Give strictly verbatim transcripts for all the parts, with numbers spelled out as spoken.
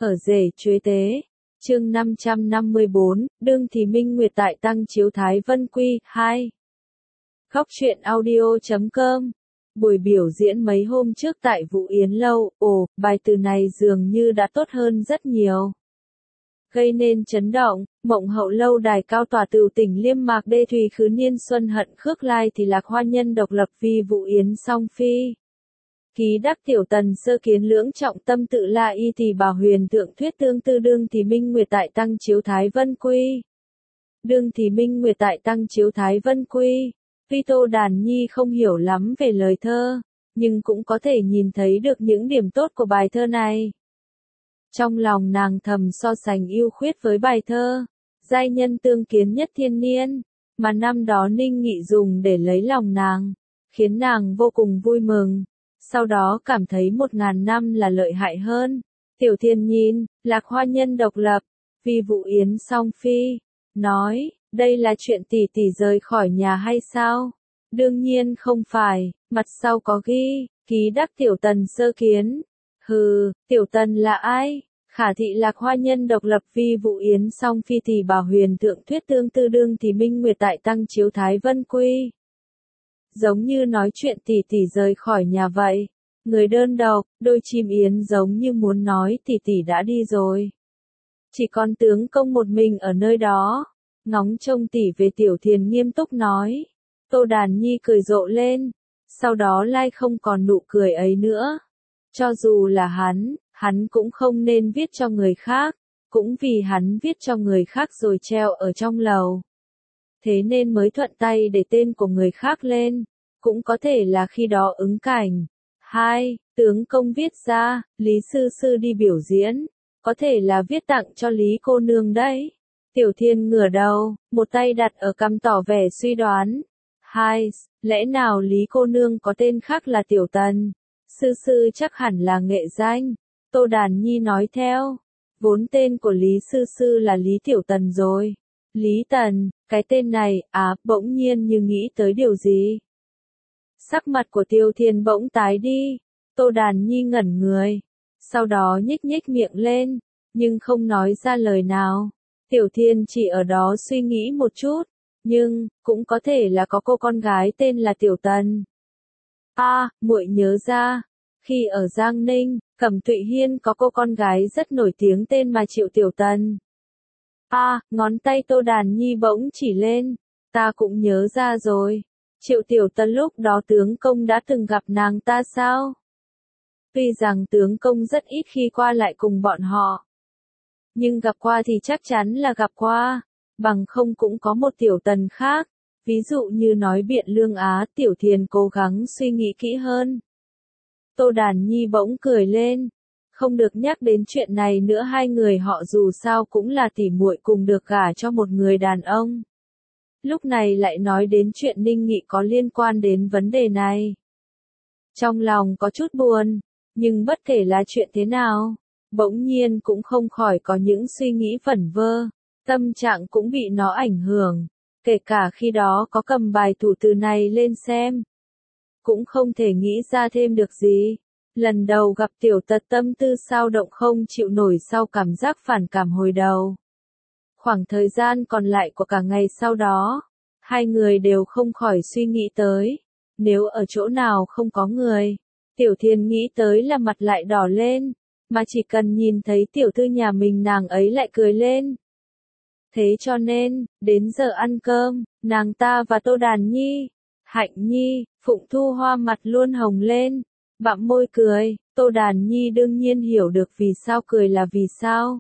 Ở rể chuế tế. Chương năm trăm năm mươi bốn, Đương Thì Minh Nguyệt tại Tăng Chiếu Thái Vân Quy, hai. Khóc chuyện audio chấm com. Buổi biểu diễn mấy hôm trước tại Vũ Yến Lâu, ồ, bài từ này dường như đã tốt hơn rất nhiều. Gây nên chấn động, mộng hậu lâu đài cao tòa tửu tỉnh Liêm Mạc đê thùy khứ niên xuân hận khước lai thì lạc hoa nhân độc lập vì Vũ Yến song phi. Ký đắc tiểu tần sơ kiến lưỡng trọng tâm tự la y thì bà huyền thượng thuyết tương tư đương thì minh nguyệt tại Tăng Chiếu Thái Vân Quy. Đương thì minh nguyệt tại Tăng Chiếu Thái Vân Quy. Tuy Tô Đàn Nhi không hiểu lắm về lời thơ, nhưng cũng có thể nhìn thấy được những điểm tốt của bài thơ này. Trong lòng nàng thầm so sánh ưu khuyết với bài thơ, giai nhân tương kiến nhất thiên niên, mà năm đó Ninh Nghị dùng để lấy lòng nàng, khiến nàng vô cùng vui mừng. Sau đó cảm thấy một ngàn năm là lợi hại hơn. Tiểu Thiên nhìn, lạc hoa nhân độc lập, vì Vũ Yến song phi, nói, đây là chuyện tỷ tỷ rời khỏi nhà hay sao? Đương nhiên không phải, mặt sau có ghi, ký đắc tiểu tần sơ kiến. Hừ, tiểu tần là ai? Khả thị lạc hoa nhân độc lập vì Vũ Yến song phi thì bà huyền thượng thuyết tương tư đương thì minh nguyệt tại Tăng Chiếu Thái Vân Quy. Giống như nói chuyện tỷ tỷ rời khỏi nhà vậy. Người đơn độc, đôi chim yến giống như muốn nói tỷ tỷ đã đi rồi. Chỉ còn tướng công một mình ở nơi đó. Ngóng trông tỷ về Tiểu Thiền nghiêm túc nói. Tô Đàn Nhi cười rộ lên. Sau đó lai không còn nụ cười ấy nữa. Cho dù là hắn, hắn cũng không nên viết cho người khác. Cũng vì hắn viết cho người khác rồi treo ở trong lầu. Thế nên mới thuận tay để tên của người khác lên. Cũng có thể là khi đó ứng cảnh. Hai, tướng công viết ra, Lý Sư Sư đi biểu diễn. Có thể là viết tặng cho Lý cô nương đấy. Tiểu Thiên ngửa đầu, một tay đặt ở cằm tỏ vẻ suy đoán. Hai, lẽ nào Lý cô nương có tên khác là Tiểu Tần? Sư Sư chắc hẳn là nghệ danh. Tô Đàn Nhi nói theo. Vốn tên của Lý Sư Sư là Lý Tiểu Tần rồi. Lý Tần, cái tên này, à, bỗng nhiên như nghĩ tới điều gì. Sắc mặt của Tiêu Thiên bỗng tái đi. Tô Đàn Nhi ngẩn người. Sau đó nhếch nhếch miệng lên, nhưng không nói ra lời nào. Tiểu Thiên chỉ ở đó suy nghĩ một chút, nhưng cũng có thể là có cô con gái tên là Tiểu Tần. A, à, muội nhớ ra, khi ở Giang Ninh, Cẩm Thụy Hiên có cô con gái rất nổi tiếng tên mà Triệu Tiểu Tần. A, à, ngón tay Tô Đàn Nhi bỗng chỉ lên, ta cũng nhớ ra rồi. Triệu Tiểu Tần lúc đó tướng công đã từng gặp nàng ta sao? Tuy rằng tướng công rất ít khi qua lại cùng bọn họ. Nhưng gặp qua thì chắc chắn là gặp qua. Bằng không cũng có một Tiểu Tần khác. Ví dụ như nói Biện Lương Á, Tiểu Thiền cố gắng suy nghĩ kỹ hơn. Tô Đàn Nhi bỗng cười lên. Không được nhắc đến chuyện này nữa, hai người họ dù sao cũng là tỉ muội cùng được gả cho một người đàn ông. Lúc này lại nói đến chuyện Ninh Nghị có liên quan đến vấn đề này. Trong lòng có chút buồn, nhưng bất kể là chuyện thế nào, bỗng nhiên cũng không khỏi có những suy nghĩ vẩn vơ, tâm trạng cũng bị nó ảnh hưởng, kể cả khi đó có cầm bài thủ từ này lên xem. Cũng không thể nghĩ ra thêm được gì. Lần đầu gặp Tiểu Tật tâm tư sao động không chịu nổi sau cảm giác phản cảm hồi đầu. Khoảng thời gian còn lại của cả ngày sau đó, hai người đều không khỏi suy nghĩ tới. Nếu ở chỗ nào không có người, Tiểu Thiên nghĩ tới là mặt lại đỏ lên, mà chỉ cần nhìn thấy tiểu thư nhà mình nàng ấy lại cười lên. Thế cho nên, đến giờ ăn cơm, nàng ta và Tô Đàn Nhi, Hạnh Nhi, Phụng Thu Hoa mặt luôn hồng lên, bặm môi cười. Tô Đàn Nhi đương nhiên hiểu được vì sao cười là vì sao.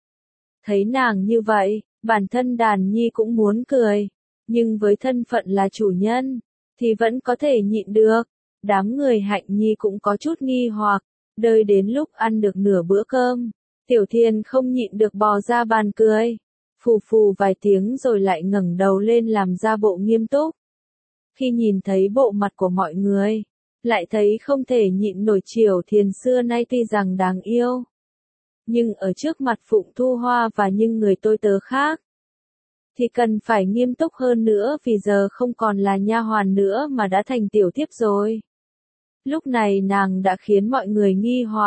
Thấy nàng như vậy, bản thân Đàn Nhi cũng muốn cười, nhưng với thân phận là chủ nhân, thì vẫn có thể nhịn được. Đám người Hạnh Nhi cũng có chút nghi hoặc, đợi đến lúc ăn được nửa bữa cơm, Tiểu Thiên không nhịn được bò ra bàn cười, phù phù vài tiếng rồi lại ngẩng đầu lên làm ra bộ nghiêm túc. Khi nhìn thấy bộ mặt của mọi người, lại thấy không thể nhịn nổi. Triều Thiền xưa nay tuy rằng đáng yêu, nhưng ở trước mặt Phụng Thu Hoa và những người tôi tớ khác, thì cần phải nghiêm túc hơn nữa, vì giờ không còn là nha hoàn nữa mà đã thành tiểu thiếp rồi. Lúc này nàng đã khiến mọi người nghi hoặc,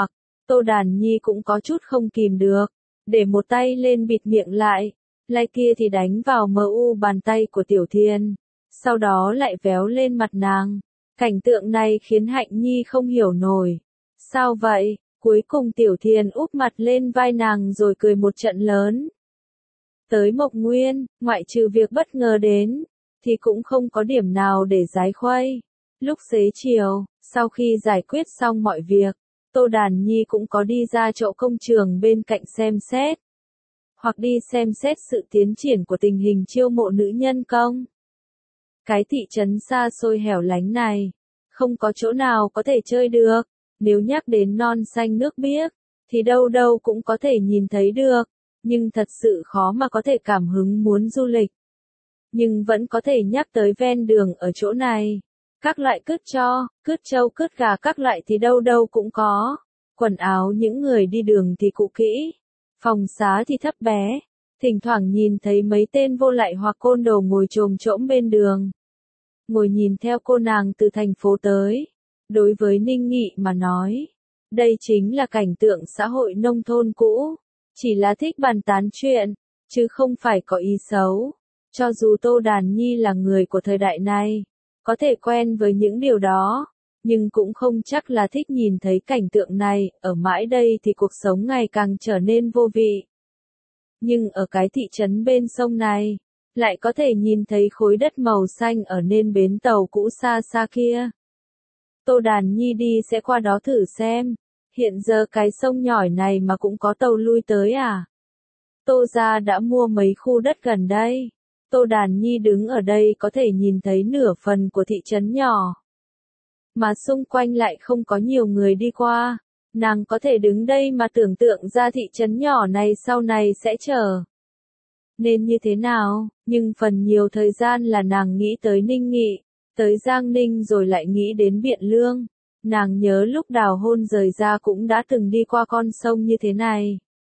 Tô Đàn Nhi cũng có chút không kìm được, để một tay lên bịt miệng lại, lại kia thì đánh vào mờ u bàn tay của Tiểu Thiên, sau đó lại véo lên mặt nàng. Cảnh tượng này khiến Hạnh Nhi không hiểu nổi. Sao vậy? Cuối cùng Tiểu Thiên úp mặt lên vai nàng rồi cười một trận lớn. Tới Mộc Nguyên, ngoại trừ việc bất ngờ đến, thì cũng không có điểm nào để giái khuây. Lúc xế chiều, sau khi giải quyết xong mọi việc, Tô Đàn Nhi cũng có đi ra chỗ công trường bên cạnh xem xét. Hoặc đi xem xét sự tiến triển của tình hình chiêu mộ nữ nhân công. Cái thị trấn xa xôi hẻo lánh này, không có chỗ nào có thể chơi được. Nếu nhắc đến non xanh nước biếc, thì đâu đâu cũng có thể nhìn thấy được. Nhưng thật sự khó mà có thể cảm hứng muốn du lịch. Nhưng vẫn có thể nhắc tới ven đường ở chỗ này. Các loại cứt cho, cứt trâu, cứt gà các loại thì đâu đâu cũng có. Quần áo những người đi đường thì cũ kỹ. Phòng xá thì thấp bé. Thỉnh thoảng nhìn thấy mấy tên vô lại hoặc côn đồ ngồi chồm chỗm bên đường. Ngồi nhìn theo cô nàng từ thành phố tới. Đối với Ninh Nghị mà nói, đây chính là cảnh tượng xã hội nông thôn cũ. Chỉ là thích bàn tán chuyện, chứ không phải có ý xấu. Cho dù Tô Đàn Nhi là người của thời đại này, có thể quen với những điều đó, nhưng cũng không chắc là thích nhìn thấy cảnh tượng này. Ở mãi đây thì cuộc sống ngày càng trở nên vô vị. Nhưng ở cái thị trấn bên sông này, lại có thể nhìn thấy khối đất màu xanh ở nên bến tàu cũ xa xa kia. Tô Đàn Nhi đi sẽ qua đó thử xem. Hiện giờ cái sông nhỏ này mà cũng có tàu lui tới à? Tô gia đã mua mấy khu đất gần đây. Tô Đàn Nhi đứng ở đây có thể nhìn thấy nửa phần của thị trấn nhỏ. Mà xung quanh lại không có nhiều người đi qua. Nàng có thể đứng đây mà tưởng tượng ra thị trấn nhỏ này sau này sẽ trở nên như thế nào, nhưng phần nhiều thời gian là nàng nghĩ tới Ninh Nghị, tới Giang Ninh rồi lại nghĩ đến Biện Lương. Nàng nhớ lúc đào hôn rời ra cũng đã từng đi qua con sông như thế này.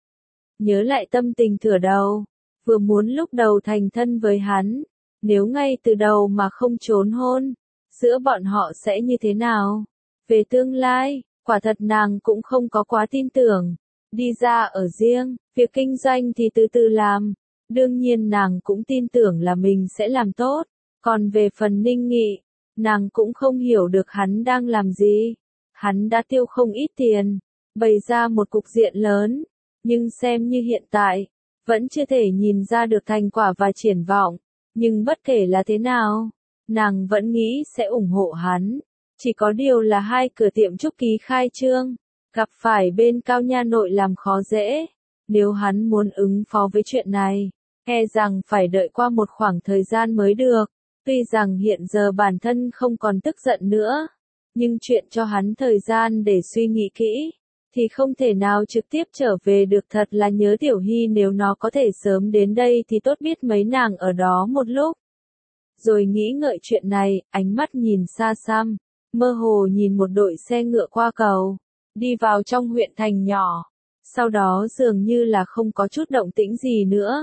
Nhớ lại tâm tình thửa đầu, vừa muốn lúc đầu thành thân với hắn, nếu ngay từ đầu mà không trốn hôn, giữa bọn họ sẽ như thế nào? Về tương lai, quả thật nàng cũng không có quá tin tưởng. Đi ra ở riêng, việc kinh doanh thì từ từ làm. Đương nhiên nàng cũng tin tưởng là mình sẽ làm tốt. Còn về phần Ninh Nghị, nàng cũng không hiểu được hắn đang làm gì. Hắn đã tiêu không ít tiền, bày ra một cục diện lớn, nhưng xem như hiện tại, vẫn chưa thể nhìn ra được thành quả và triển vọng. Nhưng bất kể là thế nào, nàng vẫn nghĩ sẽ ủng hộ hắn. Chỉ có điều là hai cửa tiệm trúc ký khai trương, gặp phải bên Cao Nha Nội làm khó dễ. Nếu hắn muốn ứng phó với chuyện này, e rằng phải đợi qua một khoảng thời gian mới được. Tuy rằng hiện giờ bản thân không còn tức giận nữa, nhưng chuyện cho hắn thời gian để suy nghĩ kỹ, thì không thể nào trực tiếp trở về được. Thật là nhớ Tiểu Hy, nếu nó có thể sớm đến đây thì tốt biết mấy. Nàng ở đó một lúc, rồi nghĩ ngợi chuyện này, ánh mắt nhìn xa xăm, mơ hồ nhìn một đội xe ngựa qua cầu, đi vào trong huyện thành nhỏ, sau đó dường như là không có chút động tĩnh gì nữa.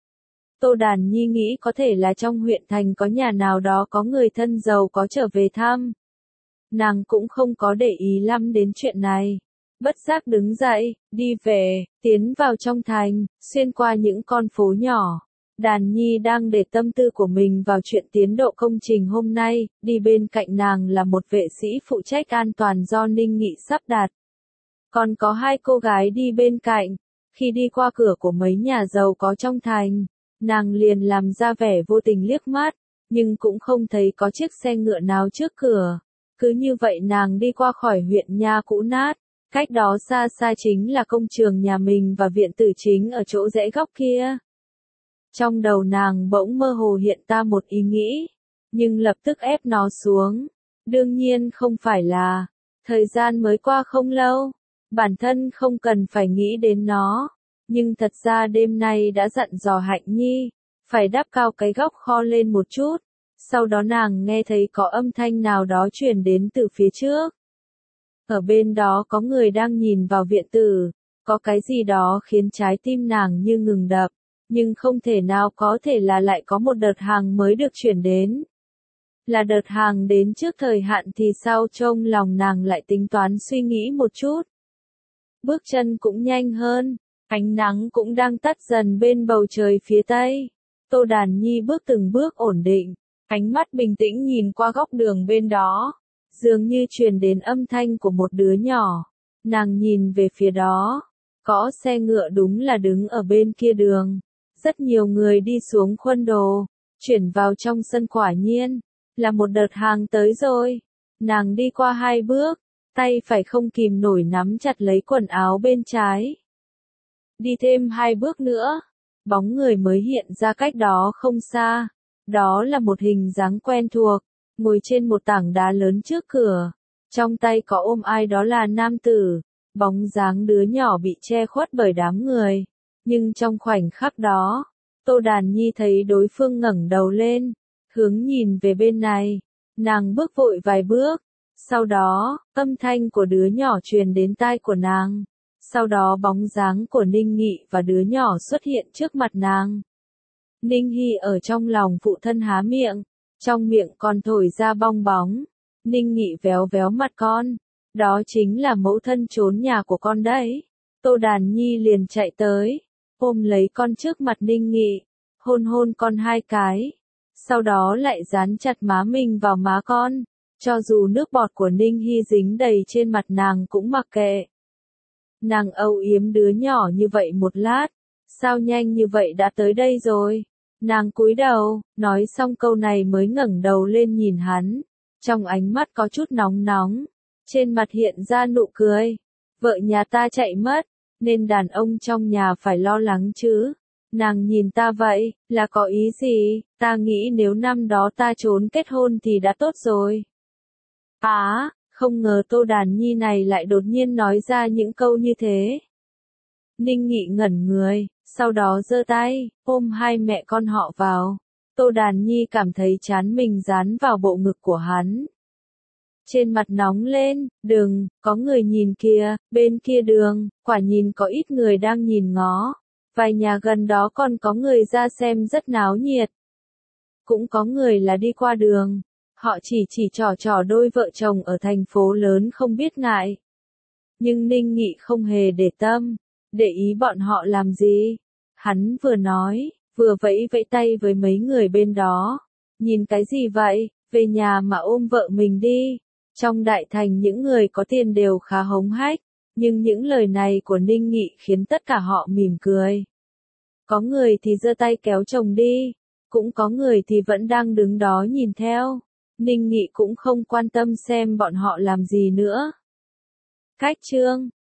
Tô Đàn Nhi nghĩ có thể là trong huyện thành có nhà nào đó có người thân giàu có trở về thăm. Nàng cũng không có để ý lắm đến chuyện này. Bất giác đứng dậy, đi về, tiến vào trong thành, xuyên qua những con phố nhỏ. Đàn Nhi đang để tâm tư của mình vào chuyện tiến độ công trình hôm nay, đi bên cạnh nàng là một vệ sĩ phụ trách an toàn do Ninh Nghị sắp đặt. Còn có hai cô gái đi bên cạnh. Khi đi qua cửa của mấy nhà giàu có trong thành, nàng liền làm ra vẻ vô tình liếc mắt, nhưng cũng không thấy có chiếc xe ngựa nào trước cửa. Cứ như vậy nàng đi qua khỏi huyện nha cũ nát, cách đó xa xa chính là công trường nhà mình và viện tử chính ở chỗ rẽ góc kia. Trong đầu nàng bỗng mơ hồ hiện ra một ý nghĩ, nhưng lập tức ép nó xuống. Đương nhiên không phải là, thời gian mới qua không lâu, bản thân không cần phải nghĩ đến nó. Nhưng thật ra đêm nay đã dặn dò Hạnh Nhi, phải đắp cao cái góc kho lên một chút. Sau đó nàng nghe thấy có âm thanh nào đó truyền đến từ phía trước. Ở bên đó có người đang nhìn vào viện tử, có cái gì đó khiến trái tim nàng như ngừng đập, nhưng không thể nào có thể là lại có một đợt hàng mới được chuyển đến. Là đợt hàng đến trước thời hạn thì sao? Trong lòng nàng lại tính toán suy nghĩ một chút. bước chân cũng nhanh hơn, ánh nắng cũng đang tắt dần bên bầu trời phía tây. Tô Đàn Nhi bước từng bước ổn định, ánh mắt bình tĩnh nhìn qua góc đường bên đó, dường như truyền đến âm thanh của một đứa nhỏ. Nàng nhìn về phía đó, có xe ngựa đúng là đứng ở bên kia đường. Rất nhiều người đi xuống khuân đồ, chuyển vào trong sân, quả nhiên là một đợt hàng tới rồi. Nàng đi qua hai bước, tay phải không kìm nổi nắm chặt lấy quần áo bên trái. Đi thêm hai bước nữa, bóng người mới hiện ra cách đó không xa. Đó là một hình dáng quen thuộc, ngồi trên một tảng đá lớn trước cửa, trong tay có ôm ai đó là nam tử. Bóng dáng đứa nhỏ bị che khuất bởi đám người, nhưng trong khoảnh khắc đó, Tô Đàn Nhi thấy đối phương ngẩng đầu lên, hướng nhìn về bên này. Nàng bước vội vài bước, sau đó, âm thanh của đứa nhỏ truyền đến tai của nàng. Sau đó bóng dáng của Ninh Nghị và đứa nhỏ xuất hiện trước mặt nàng. Ninh Hy ở trong lòng phụ thân há miệng, trong miệng còn thổi ra bong bóng. Ninh Nghị véo véo mặt con, đó chính là mẫu thân trốn nhà của con đấy. Tô Đàn Nhi liền chạy tới, ôm lấy con trước mặt Ninh Nghị, hôn hôn con hai cái, sau đó lại dán chặt má mình vào má con, cho dù nước bọt của Ninh Hy dính đầy trên mặt nàng cũng mặc kệ. Nàng âu yếm đứa nhỏ như vậy một lát, sao nhanh như vậy đã tới đây rồi. Nàng cúi đầu, nói xong câu này mới ngẩng đầu lên nhìn hắn, trong ánh mắt có chút nóng nóng, trên mặt hiện ra nụ cười. Vợ nhà ta chạy mất, nên đàn ông trong nhà phải lo lắng chứ. Nàng nhìn ta vậy, là có ý gì? Ta nghĩ nếu năm đó ta trốn kết hôn thì đã tốt rồi. Á, không ngờ Tô Đàn Nhi này lại đột nhiên nói ra những câu như thế. Ninh Nghị ngẩn người, sau đó giơ tay, ôm hai mẹ con họ vào. Tô Đàn Nhi cảm thấy trán mình dán vào bộ ngực của hắn. Trên mặt nóng lên, đừng, có người nhìn kìa, bên kia đường, quả nhìn có ít người đang nhìn ngó. Vài nhà gần đó còn có người ra xem rất náo nhiệt. Cũng có người là đi qua đường. Họ chỉ chỉ trò trò đôi vợ chồng ở thành phố lớn không biết ngại. Nhưng Ninh Nghị không hề để tâm, để ý bọn họ làm gì. Hắn vừa nói, vừa vẫy vẫy tay với mấy người bên đó. Nhìn cái gì vậy, về nhà mà ôm vợ mình đi. Trong đại thành những người có tiền đều khá hống hách, nhưng những lời này của Ninh Nghị khiến tất cả họ mỉm cười. Có người thì giơ tay kéo chồng đi, cũng có người thì vẫn đang đứng đó nhìn theo. Ninh Nghị cũng không quan tâm xem bọn họ làm gì nữa. Cách chương